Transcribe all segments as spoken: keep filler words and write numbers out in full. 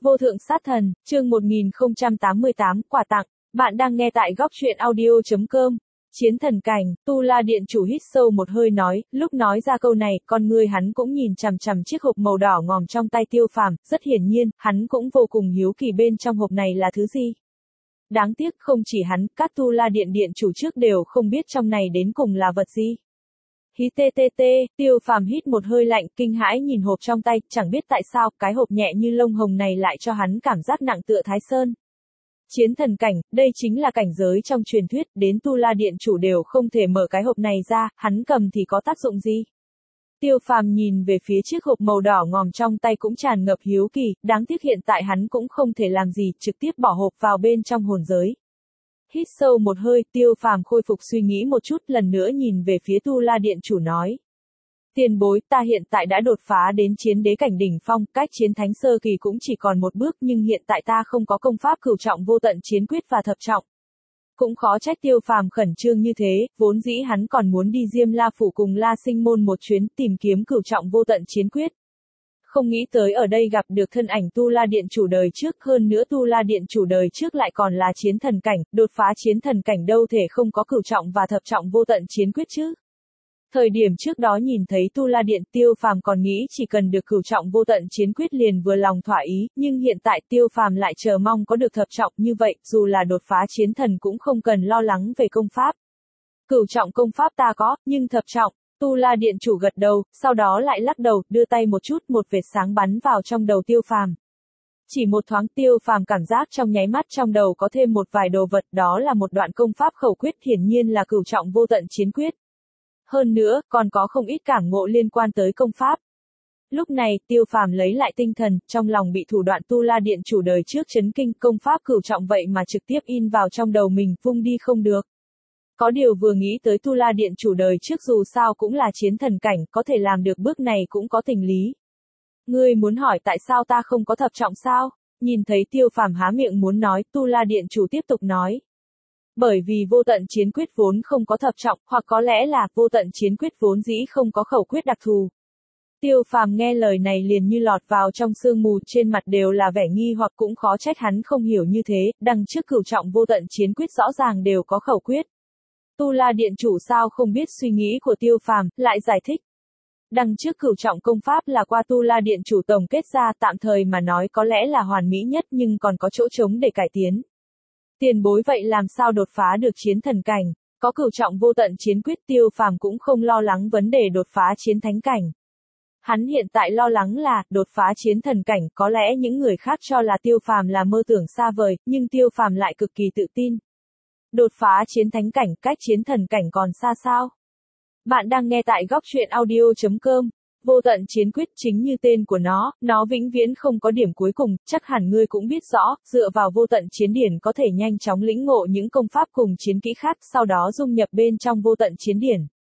Vô thượng sát thần, chương một nghìn không trăm tám mươi tám, quà tặng. Bạn đang nghe tại góc truyện audio chấm com. Chiến thần cảnh, Tu La Điện chủ hít sâu một hơi nói, lúc nói ra câu này, con ngươi hắn cũng nhìn chằm chằm chiếc hộp màu đỏ ngòm trong tay Tiêu Phàm, rất hiển nhiên, hắn cũng vô cùng hiếu kỳ bên trong hộp này là thứ gì. Đáng tiếc không chỉ hắn, các Tu La Điện điện chủ trước đều không biết trong này đến cùng là vật gì. Hí tê tê tê, Tiêu Phàm hít một hơi lạnh, kinh hãi nhìn hộp trong tay, chẳng biết tại sao, cái hộp nhẹ như lông hồng này lại cho hắn cảm giác nặng tựa Thái Sơn. Chiến thần cảnh, đây chính là cảnh giới trong truyền thuyết, đến Tu La Điện chủ đều không thể mở cái hộp này ra, hắn cầm thì có tác dụng gì? Tiêu Phàm nhìn về phía chiếc hộp màu đỏ ngòm trong tay cũng tràn ngập hiếu kỳ, đáng tiếc hiện tại hắn cũng không thể làm gì, trực tiếp bỏ hộp vào bên trong hồn giới. Hít sâu một hơi, Tiêu Phàm khôi phục suy nghĩ một chút, lần nữa nhìn về phía Tu La Điện chủ nói. Tiền bối, ta hiện tại đã đột phá đến chiến đế cảnh đỉnh phong, cách chiến thánh sơ kỳ cũng chỉ còn một bước, nhưng hiện tại ta không có công pháp cửu trọng vô tận chiến quyết và thập trọng. Cũng khó trách Tiêu Phàm khẩn trương như thế, vốn dĩ hắn còn muốn đi Diêm La phủ cùng La Sinh môn một chuyến tìm kiếm cửu trọng vô tận chiến quyết. Không nghĩ tới ở đây gặp được thân ảnh Tu La Điện chủ đời trước, hơn nữa Tu La Điện chủ đời trước lại còn là chiến thần cảnh, đột phá chiến thần cảnh đâu thể không có cửu trọng và thập trọng vô tận chiến quyết chứ. Thời điểm trước đó nhìn thấy Tu La Điện, Tiêu Phàm còn nghĩ chỉ cần được cửu trọng vô tận chiến quyết liền vừa lòng thỏa ý, nhưng hiện tại Tiêu Phàm lại chờ mong có được thập trọng, như vậy, dù là đột phá chiến thần cũng không cần lo lắng về công pháp. Cửu trọng công pháp ta có, nhưng thập trọng. Tu La Điện chủ gật đầu, sau đó lại lắc đầu, đưa tay một chút, một vệt sáng bắn vào trong đầu Tiêu Phàm. Chỉ một thoáng, Tiêu Phàm cảm giác trong nháy mắt trong đầu có thêm một vài đồ vật, đó là một đoạn công pháp khẩu quyết, hiển nhiên là cửu trọng vô tận chiến quyết. Hơn nữa, còn có không ít cảm ngộ liên quan tới công pháp. Lúc này, Tiêu Phàm lấy lại tinh thần, trong lòng bị thủ đoạn Tu La Điện chủ đời trước chấn kinh, công pháp cửu trọng vậy mà trực tiếp in vào trong đầu mình, vung đi không được. Có điều vừa nghĩ tới Tu La Điện chủ đời trước dù sao cũng là chiến thần cảnh, có thể làm được bước này cũng có tình lý. Ngươi muốn hỏi tại sao ta không có thập trọng sao? Nhìn thấy Tiêu Phàm há miệng muốn nói, Tu La Điện chủ tiếp tục nói. Bởi vì vô tận chiến quyết vốn không có thập trọng, hoặc có lẽ là vô tận chiến quyết vốn dĩ không có khẩu quyết đặc thù. Tiêu Phàm nghe lời này liền như lọt vào trong sương mù, trên mặt đều là vẻ nghi hoặc, cũng khó trách hắn không hiểu như thế, đằng trước cửu trọng vô tận chiến quyết rõ ràng đều có khẩu quyết. Tu La Điện chủ sao không biết suy nghĩ của Tiêu Phàm, lại giải thích. Đằng trước cửu trọng công pháp là qua Tu La Điện chủ tổng kết ra, tạm thời mà nói có lẽ là hoàn mỹ nhất nhưng còn có chỗ trống để cải tiến. Tiền bối vậy làm sao đột phá được chiến thần cảnh, có cửu trọng vô tận chiến quyết, Tiêu Phàm cũng không lo lắng vấn đề đột phá chiến thánh cảnh. Hắn hiện tại lo lắng là, đột phá chiến thần cảnh, có lẽ những người khác cho là Tiêu Phàm là mơ tưởng xa vời, nhưng Tiêu Phàm lại cực kỳ tự tin. Đột phá chiến thánh cảnh, cách chiến thần cảnh còn xa sao? Bạn đang nghe tại góc truyện audio chấm com. Vô tận chiến quyết chính như tên của nó, nó vĩnh viễn không có điểm cuối cùng, chắc hẳn ngươi cũng biết rõ, dựa vào vô tận chiến điển có thể nhanh chóng lĩnh ngộ những công pháp cùng chiến kỹ khác, sau đó dung nhập bên trong vô tận chiến điển.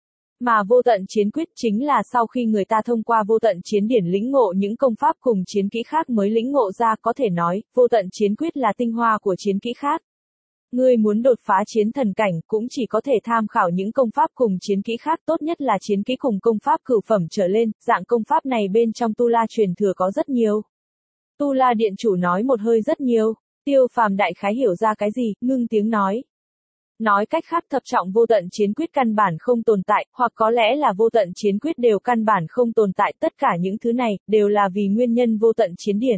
Mà vô tận chiến quyết chính là sau khi người ta thông qua vô tận chiến điển lĩnh ngộ những công pháp cùng chiến kỹ khác mới lĩnh ngộ ra, có thể nói, vô tận chiến quyết là tinh hoa của chiến kỹ khác. Ngươi muốn đột phá chiến thần cảnh cũng chỉ có thể tham khảo những công pháp cùng chiến kỹ khác, tốt nhất là chiến kỹ cùng công pháp cửu phẩm trở lên, dạng công pháp này bên trong Tu La truyền thừa có rất nhiều. Tu La Điện chủ nói một hơi rất nhiều, Tiêu Phàm đại khái hiểu ra cái gì, ngưng tiếng nói. Nói cách khác thập trọng vô tận chiến quyết căn bản không tồn tại, hoặc có lẽ là vô tận chiến quyết đều căn bản không tồn tại, tất cả những thứ này, đều là vì nguyên nhân vô tận chiến điển.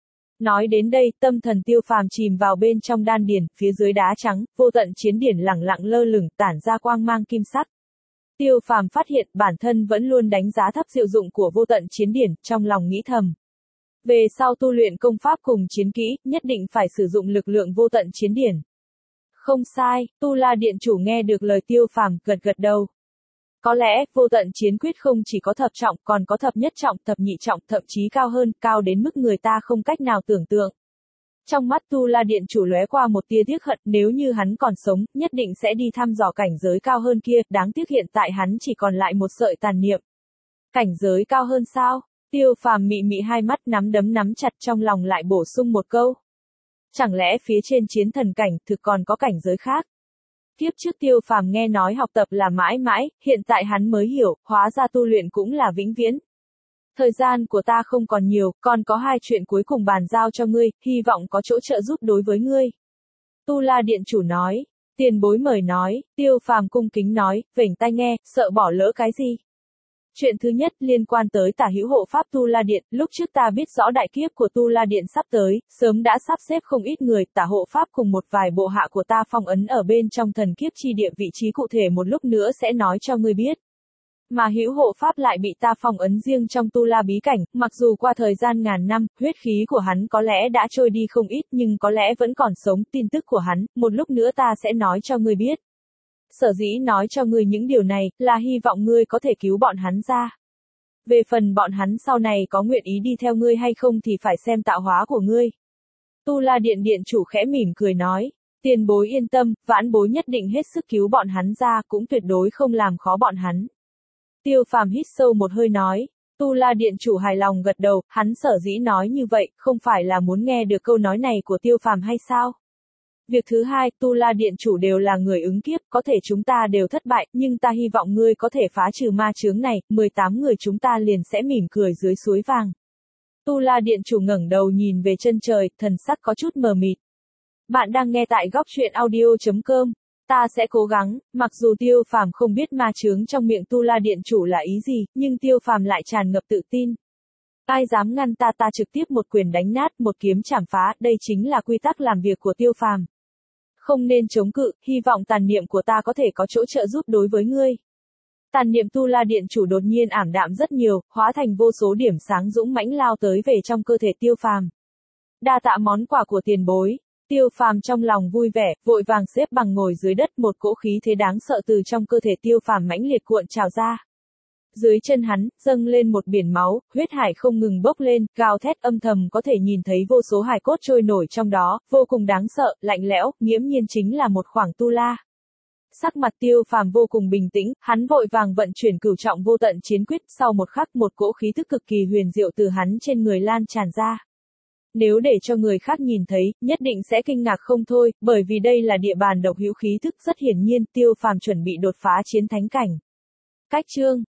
Nói đến đây, tâm thần Tiêu Phàm chìm vào bên trong đan điển, phía dưới đá trắng, vô tận chiến điển lẳng lặng lơ lửng, tản ra quang mang kim sắc. Tiêu Phàm phát hiện bản thân vẫn luôn đánh giá thấp diệu dụng của vô tận chiến điển, trong lòng nghĩ thầm. Về sau tu luyện công pháp cùng chiến kỹ, nhất định phải sử dụng lực lượng vô tận chiến điển. Không sai, Tu La Điện chủ nghe được lời Tiêu Phàm, gật gật đầu. Có lẽ, vô tận chiến quyết không chỉ có thập trọng, còn có thập nhất trọng, thập nhị trọng, thậm chí cao hơn, cao đến mức người ta không cách nào tưởng tượng. Trong mắt Tu La Điện chủ lóe qua một tia tiếc hận, nếu như hắn còn sống, nhất định sẽ đi thăm dò cảnh giới cao hơn kia, đáng tiếc hiện tại hắn chỉ còn lại một sợi tàn niệm. Cảnh giới cao hơn sao? Tiêu Phàm mị mị hai mắt, nắm đấm nắm chặt, trong lòng lại bổ sung một câu. Chẳng lẽ phía trên chiến thần cảnh, thực còn có cảnh giới khác? Tiếp trước Tiêu Phàm nghe nói học tập là mãi mãi, hiện tại hắn mới hiểu, hóa ra tu luyện cũng là vĩnh viễn. Thời gian của ta không còn nhiều, còn có hai chuyện cuối cùng bàn giao cho ngươi, hy vọng có chỗ trợ giúp đối với ngươi. Tu La Điện chủ nói. Tiền bối mời nói, Tiêu Phàm cung kính nói, vểnh tai nghe, sợ bỏ lỡ cái gì. Chuyện thứ nhất liên quan tới Tả Hữu hộ pháp Tu La Điện, lúc trước ta biết rõ đại kiếp của Tu La Điện sắp tới, sớm đã sắp xếp không ít người, Tả hộ pháp cùng một vài bộ hạ của ta phong ấn ở bên trong thần kiếp chi địa, vị trí cụ thể một lúc nữa sẽ nói cho ngươi biết. Mà Hữu hộ pháp lại bị ta phong ấn riêng trong Tu La bí cảnh, mặc dù qua thời gian ngàn năm, huyết khí của hắn có lẽ đã trôi đi không ít nhưng có lẽ vẫn còn sống, tin tức của hắn, một lúc nữa ta sẽ nói cho ngươi biết. Sở dĩ nói cho ngươi những điều này, là hy vọng ngươi có thể cứu bọn hắn ra. Về phần bọn hắn sau này có nguyện ý đi theo ngươi hay không thì phải xem tạo hóa của ngươi. Tu La Điện điện chủ khẽ mỉm cười nói, tiền bối yên tâm, vãn bối nhất định hết sức cứu bọn hắn ra, cũng tuyệt đối không làm khó bọn hắn. Tiêu Phàm hít sâu một hơi nói, Tu La Điện chủ hài lòng gật đầu, hắn sở dĩ nói như vậy, không phải là muốn nghe được câu nói này của Tiêu Phàm hay sao? Việc thứ hai, Tu La Điện chủ đều là người ứng kiếp, có thể chúng ta đều thất bại, nhưng ta hy vọng ngươi có thể phá trừ ma chướng này, mười tám người chúng ta liền sẽ mỉm cười dưới suối vàng. Tu La Điện chủ ngẩng đầu nhìn về chân trời, thần sắc có chút mờ mịt. Bạn đang nghe tại góc truyện audio chấm com. Ta sẽ cố gắng, mặc dù Tiêu Phàm không biết ma chướng trong miệng Tu La Điện chủ là ý gì, nhưng Tiêu Phàm lại tràn ngập tự tin. Ai dám ngăn ta ta trực tiếp một quyền đánh nát, một kiếm chảm phá, đây chính là quy tắc làm việc của Tiêu Phàm. Không nên chống cự, hy vọng tàn niệm của ta có thể có chỗ trợ giúp đối với ngươi. Tàn niệm Tu La Điện chủ đột nhiên ảm đạm rất nhiều, hóa thành vô số điểm sáng dũng mãnh lao tới về trong cơ thể Tiêu Phàm. Đa tạ món quà của tiền bối. Tiêu Phàm trong lòng vui vẻ, vội vàng xếp bằng ngồi dưới đất, một cỗ khí thế đáng sợ từ trong cơ thể Tiêu Phàm mãnh liệt cuộn trào ra. Dưới chân hắn, dâng lên một biển máu, huyết hải không ngừng bốc lên, gào thét âm thầm có thể nhìn thấy vô số hài cốt trôi nổi trong đó, vô cùng đáng sợ, lạnh lẽo, nghiễm nhiên chính là một khoảng tu la. Sắc mặt Tiêu Phàm vô cùng bình tĩnh, hắn vội vàng vận chuyển cửu trọng vô tận chiến quyết, sau một khắc một cỗ khí tức cực kỳ huyền diệu từ hắn trên người lan tràn ra. Nếu để cho người khác nhìn thấy, nhất định sẽ kinh ngạc không thôi, bởi vì đây là địa bàn độc hữu khí thức, rất hiển nhiên, Tiêu Phàm chuẩn bị đột phá chiến thánh cảnh. Cách chương